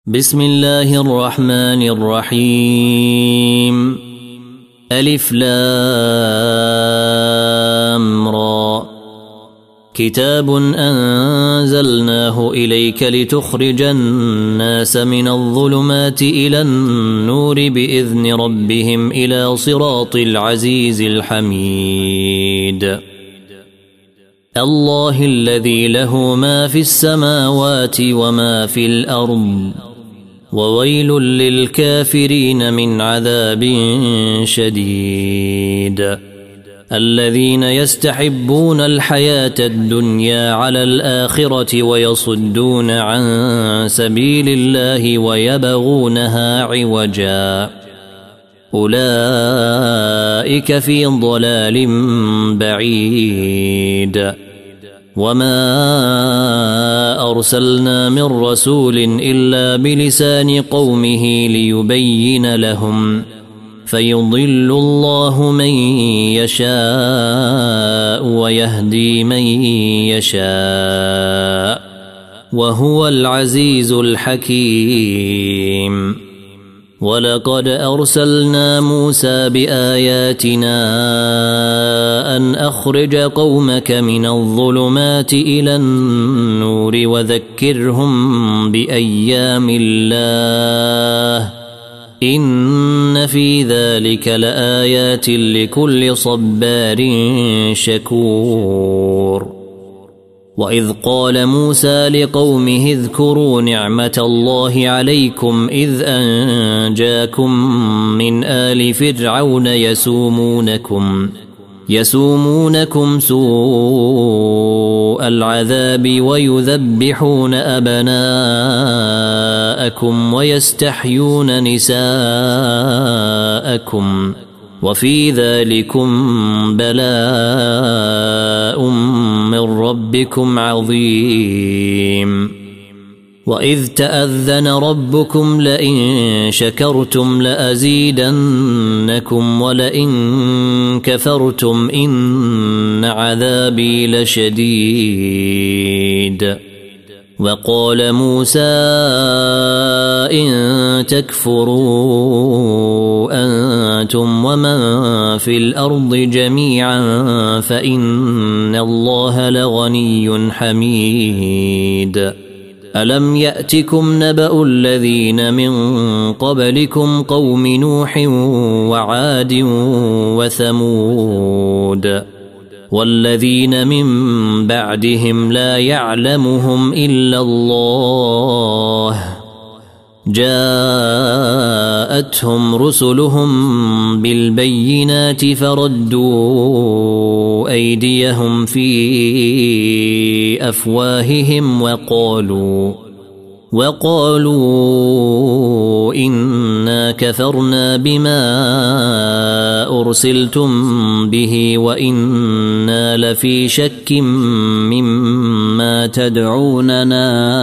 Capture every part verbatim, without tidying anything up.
بسم الله الرحمن الرحيم. ألف لام را. كتاب أنزلناه إليك لتخرج الناس من الظلمات إلى النور بإذن ربهم إلى صراط العزيز الحميد. الله الذي له ما في السماوات وما في الأرض، وويل للكافرين من عذاب شديد. الذين يستحبون الحياة الدنيا على الآخرة ويصدون عن سبيل الله ويبغونها عوجا، أولئك في ضلال بعيد. وما أرسلنا من رسول إلا بلسان قومه ليبين لهم، فيضل الله من يشاء ويهدي من يشاء، وهو العزيز الحكيم. ولقد أرسلنا موسى بآياتنا أن أخرج قومك من الظلمات إلى النور وذكرهم بأيام الله، إن في ذلك لآيات لكل صبار شكور. وإذ قال موسى لقومه اذكروا نعمة الله عليكم إذ أنجاكم من آل فرعون يسومونكم يسومونكم سوء العذاب ويذبحون أبناءكم ويستحيون نساءكم، وفي ذلكم بلاء من ربكم عظيم. وإذ تأذن ربكم لئن شكرتم لأزيدنكم ولئن كفرتم إن عذابي لشديد. وقال موسى إن تكفروا أنتم ومن في الأرض جميعا فإن الله لغني حميد. ألم يأتكم نبأ الذين من قبلكم قوم نوح وعاد وثمود والذين من بعدهم لا يعلمهم إلا الله، جاءتهم رسلهم بالبينات فردوا أيديهم في أفواههم وقالوا وقالوا إنا كفرنا بما أرسلتم به وإنا لفي شك مما تدعوننا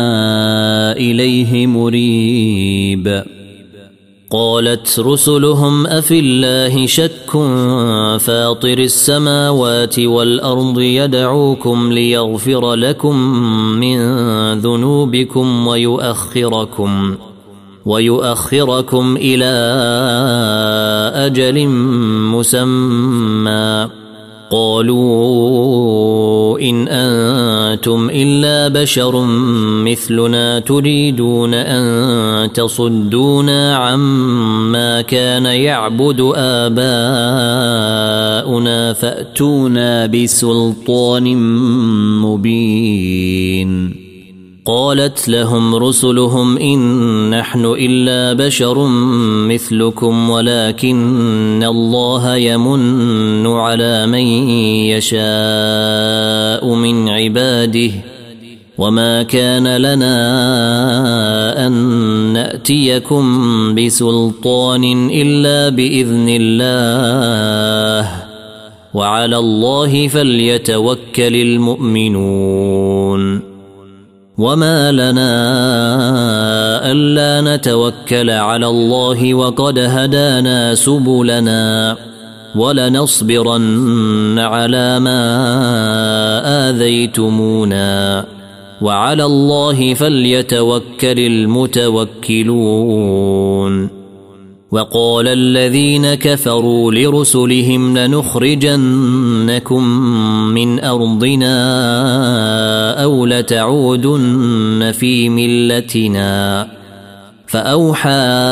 إليه مريب. قالت رسلهم أفي الله شك فاطر السماوات والأرض يدعوكم ليغفر لكم من ذنوبكم ويؤخركم ويؤخركم إلى أجل مسمى. قالوا إن أنتم إلا بشر مثلنا تريدون أن تصدونا عما كان يعبد آباؤنا فأتونا بسلطان مبين. قالت لهم رسلهم إن نحن إلا بشر مثلكم ولكن الله يمن على من يشاء من عباده، وما كان لنا أن نأتيكم بسلطان إلا بإذن الله، وعلى الله فليتوكل المؤمنون. وما لنا ألا نتوكل على الله وقد هدانا سبلنا ولنصبرن على ما آذيتمونا وعلى الله فليتوكل المتوكلون. وقال الذين كفروا لرسلهم لنخرجنكم من أرضنا أو لتعودن في ملتنا فأوحى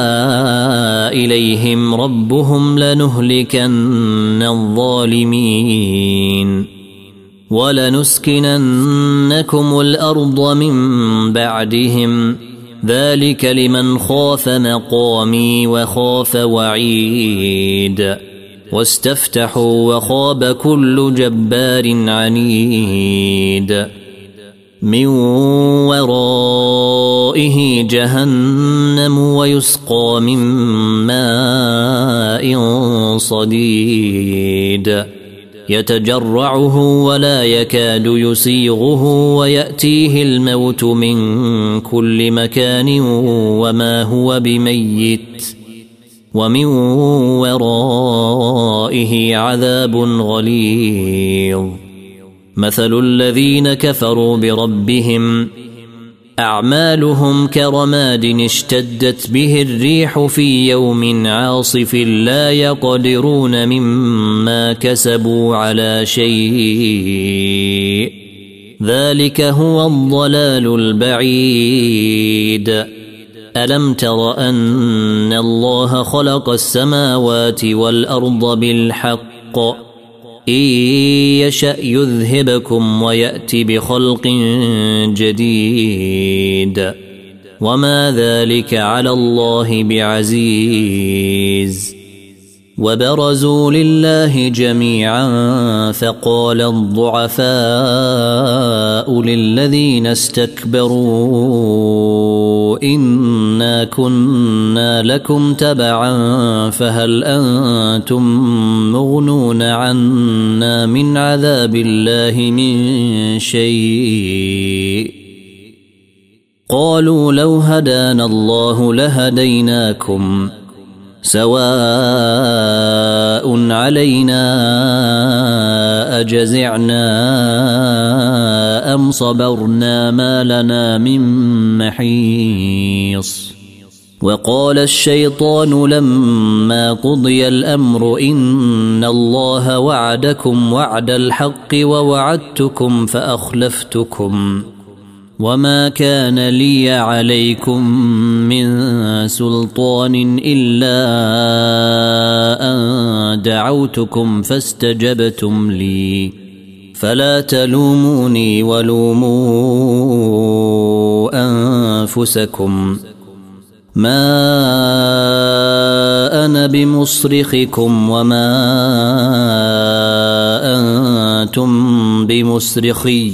إليهم ربهم لنهلكن الظالمين ولنسكننكم الأرض من بعدهم ذلك لمن خاف مقامي وخاف وعيد. واستفتحوا وخاب كل جبار عنيد من ورائه جهنم ويسقى من ماء صديد يتجرعه ولا يكاد يسيغه ويأتيه الموت من كل مكان وما هو بميت ومن ورائه عذاب غليظ. مثل الذين كفروا بربهم أعمالهم كرماد اشتدت به الريح في يوم عاصف لا يقدرون مما كسبوا على شيء ذلك هو الضلال البعيد. ألم تر أن الله خلق السماوات والأرض بالحق إن يشأ يذهبكم ويأتي بخلق جديد وما ذلك على الله بعزيز. وبرزوا لله جميعا فقال الضعفاء للذين استكبروا إنا كنا لكم تبعا فهل أنتم مغنون عنا من عذاب الله من شيء قالوا لو هدانا الله لهديناكم سواء علينا أجزعنا أم صبرنا ما لنا من محيص. وقال الشيطان لما قضي الأمر إن الله وعدكم وعد الحق ووعدتكم فأخلفتكم وما كان لي عليكم من سلطان إلا أن دعوتكم فاستجبتم لي فلا تلوموني ولوموا أنفسكم ما أنا بمصرخكم وما أنتم بمصرخي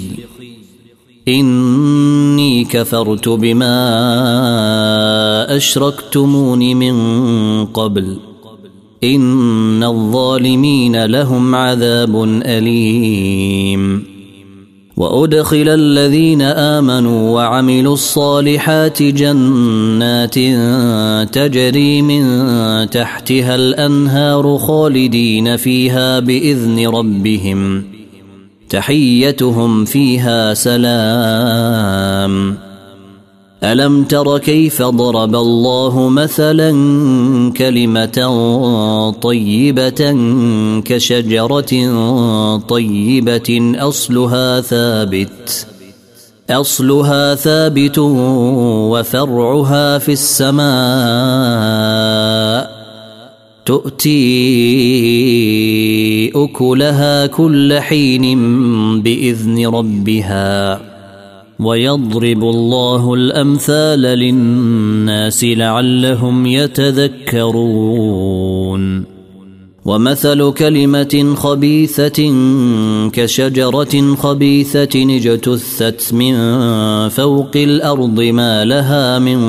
إني كفرت بما أشركتمون من قبل إن الظالمين لهم عذاب أليم. وأدخل الذين آمنوا وعملوا الصالحات جنات تجري من تحتها الأنهار خالدين فيها بإذن ربهم تحيتهم فيها سلام. ألم تر كيف ضرب الله مثلا كلمة طيبة كشجرة طيبة أصلها ثابت أصلها ثابت وفرعها في السماء تؤتي أكلها كل حين بإذن ربها ويضرب الله الأمثال للناس لعلهم يتذكرون. ومثل كلمة خبيثة كشجرة خبيثة اجتثت من فوق الأرض ما لها من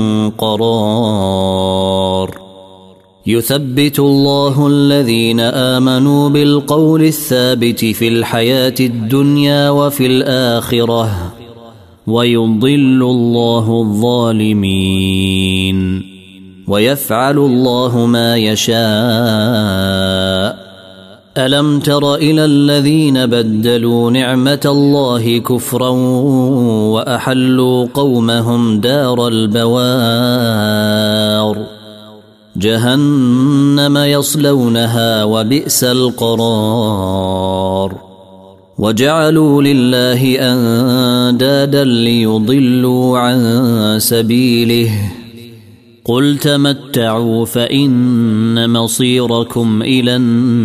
قرار يثبت الله الذين آمنوا بالقول الثابت في الحياة الدنيا وفي الآخرة ويضل الله الظالمين ويفعل الله ما يشاء. ألم تر إلى الذين بدلوا نعمة الله كفرا وأحلوا قومهم دار البوار جهنم يصلونها وبئس القرار وجعلوا لله أندادا ليضلوا عن سبيله قل تمتعوا فإن مصيركم إلى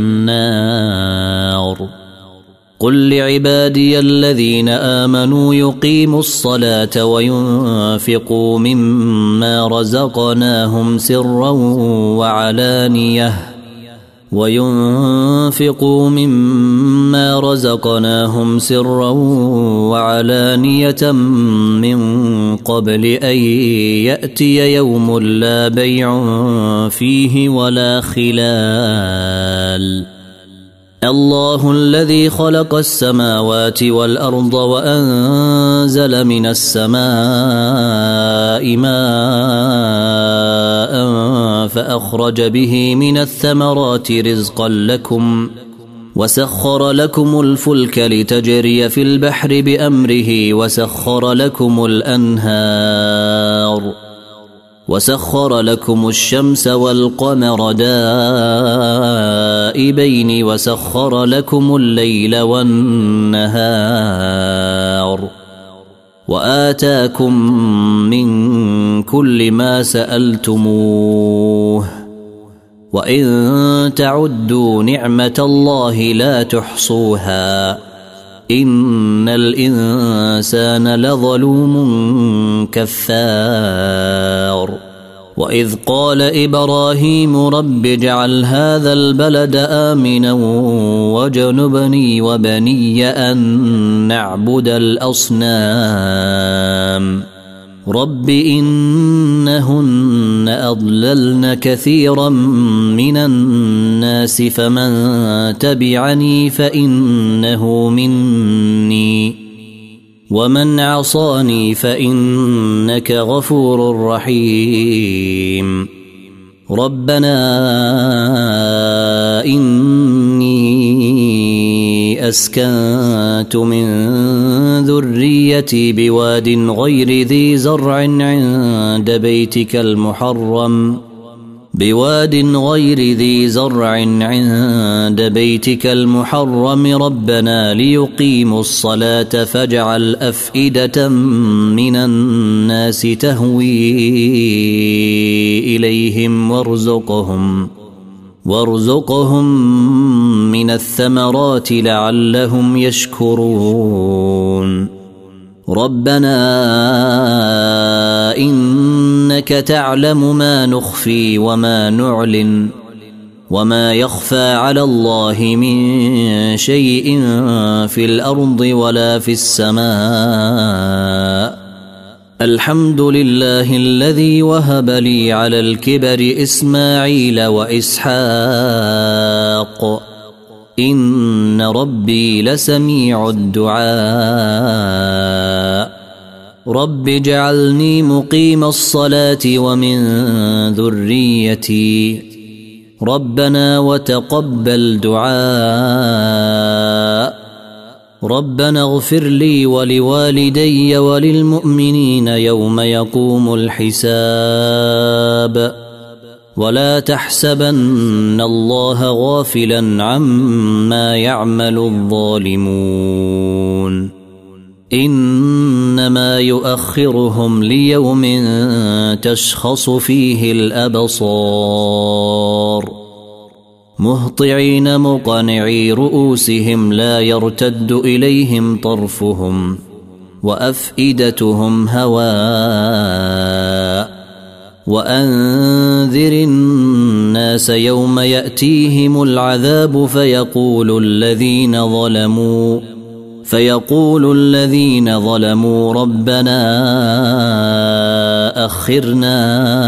النار قل لعبادي الذين آمنوا يقيموا الصلاة وينفقوا مما رزقناهم سرا وعلانية وينفقوا مما رزقناهم سرا وعلانية من قبل أن يأتي يوم لا بيع فيه ولا خلال الله الذي خلق السماوات والأرض وأنزل من السماء ماء فأخرج به من الثمرات رزقا لكم وسخر لكم الفلك لتجري في البحر بأمره وسخر لكم الأنهار وسخر لكم الشمس والقمر دائبين وسخر لكم الليل والنهار وآتاكم من كل ما سألتموه وإن تعدوا نعمة الله لا تحصوها إن الإنسان لظلوم كفار وإذ قال إبراهيم رب اجعل هذا البلد آمنا وجنبني وبني أن نعبد الأصنام رب إنهن أضللن كثيرا من الناس فمن تبعني فإنه مني ومن عصاني فإنك غفور رحيم ربنا إني أسكنت من ذريتي بواد غير ذي زرع عند بيتك المحرم بواد غير ذي زرع عند بيتك المحرم ربنا ليقيموا الصلاة فاجعل أفئدة من الناس تهوي إليهم وارزقهم وارزقهم من الثمرات لعلهم يشكرون ربنا إنك تعلم ما نخفي وما نعلن وما يخفى على الله من شيء في الأرض ولا في السماء الحمد لله الذي وهب لي على الكبر إسماعيل وإسحاق إن ربي لسميع الدعاء رب اجعلني مقيم الصلاة ومن ذريتي ربنا وتقبل دعاء ربنا اغفر لي ولوالدي وللمؤمنين يوم يقوم الحساب ولا تحسبن الله غافلا عما يعمل الظالمون إنما يؤخرهم ليوم تشخص فيه الأبصار مهطعين مقنعي رؤوسهم لا يرتد إليهم طرفهم وأفئدتهم هواء وأنذر الناس يوم يأتيهم العذاب فيقول الذين ظلموا فيقول الذين ظلموا ربنا أخرنا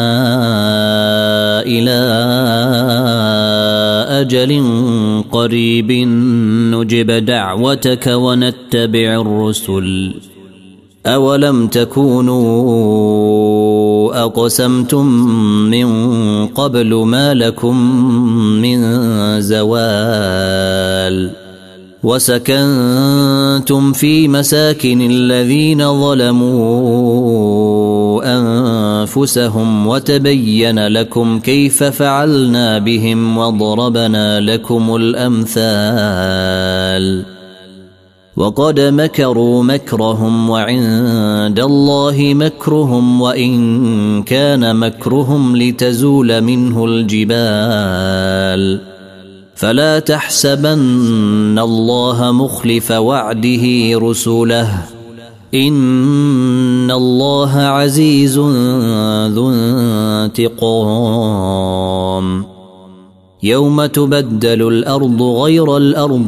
إلى أجل قريب نجب دعوتك ونتبع الرسل أولم تكونوا أقسمتم من قبل ما لكم من زوال وسكنتم في مساكن الذين ظلموا أنفسهم وتبين لكم كيف فعلنا بهم وضربنا لكم الأمثال وقد مكروا مكرهم وعند الله مكرهم وإن كان مكرهم لتزول منه الجبال فلا تحسبن الله مخلف وعده رسله إن الله عزيز ذو انتقام يوم تبدل الأرض غير الأرض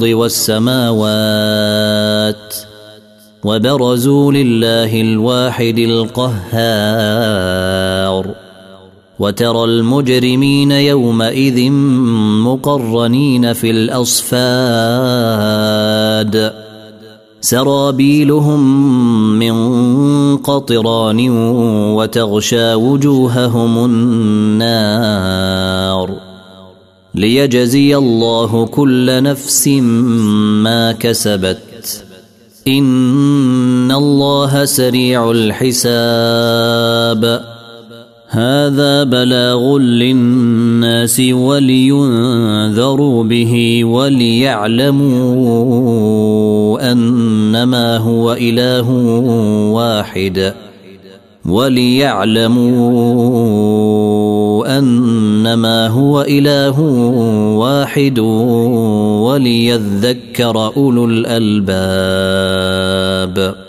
والسماوات وبرزوا لله الواحد القهار وترى المجرمين يومئذ مقرنين في الأصفاد سرابيلهم من قطران وتغشى وجوههم النار ليجزي الله كل نفس ما كسبت إن الله سريع الحساب هذا بلاغ للناس ولينذروا به وليعلموا أنما هو إله واحد وليعلموا أنما هو إله واحد وليذكر أولو الألباب.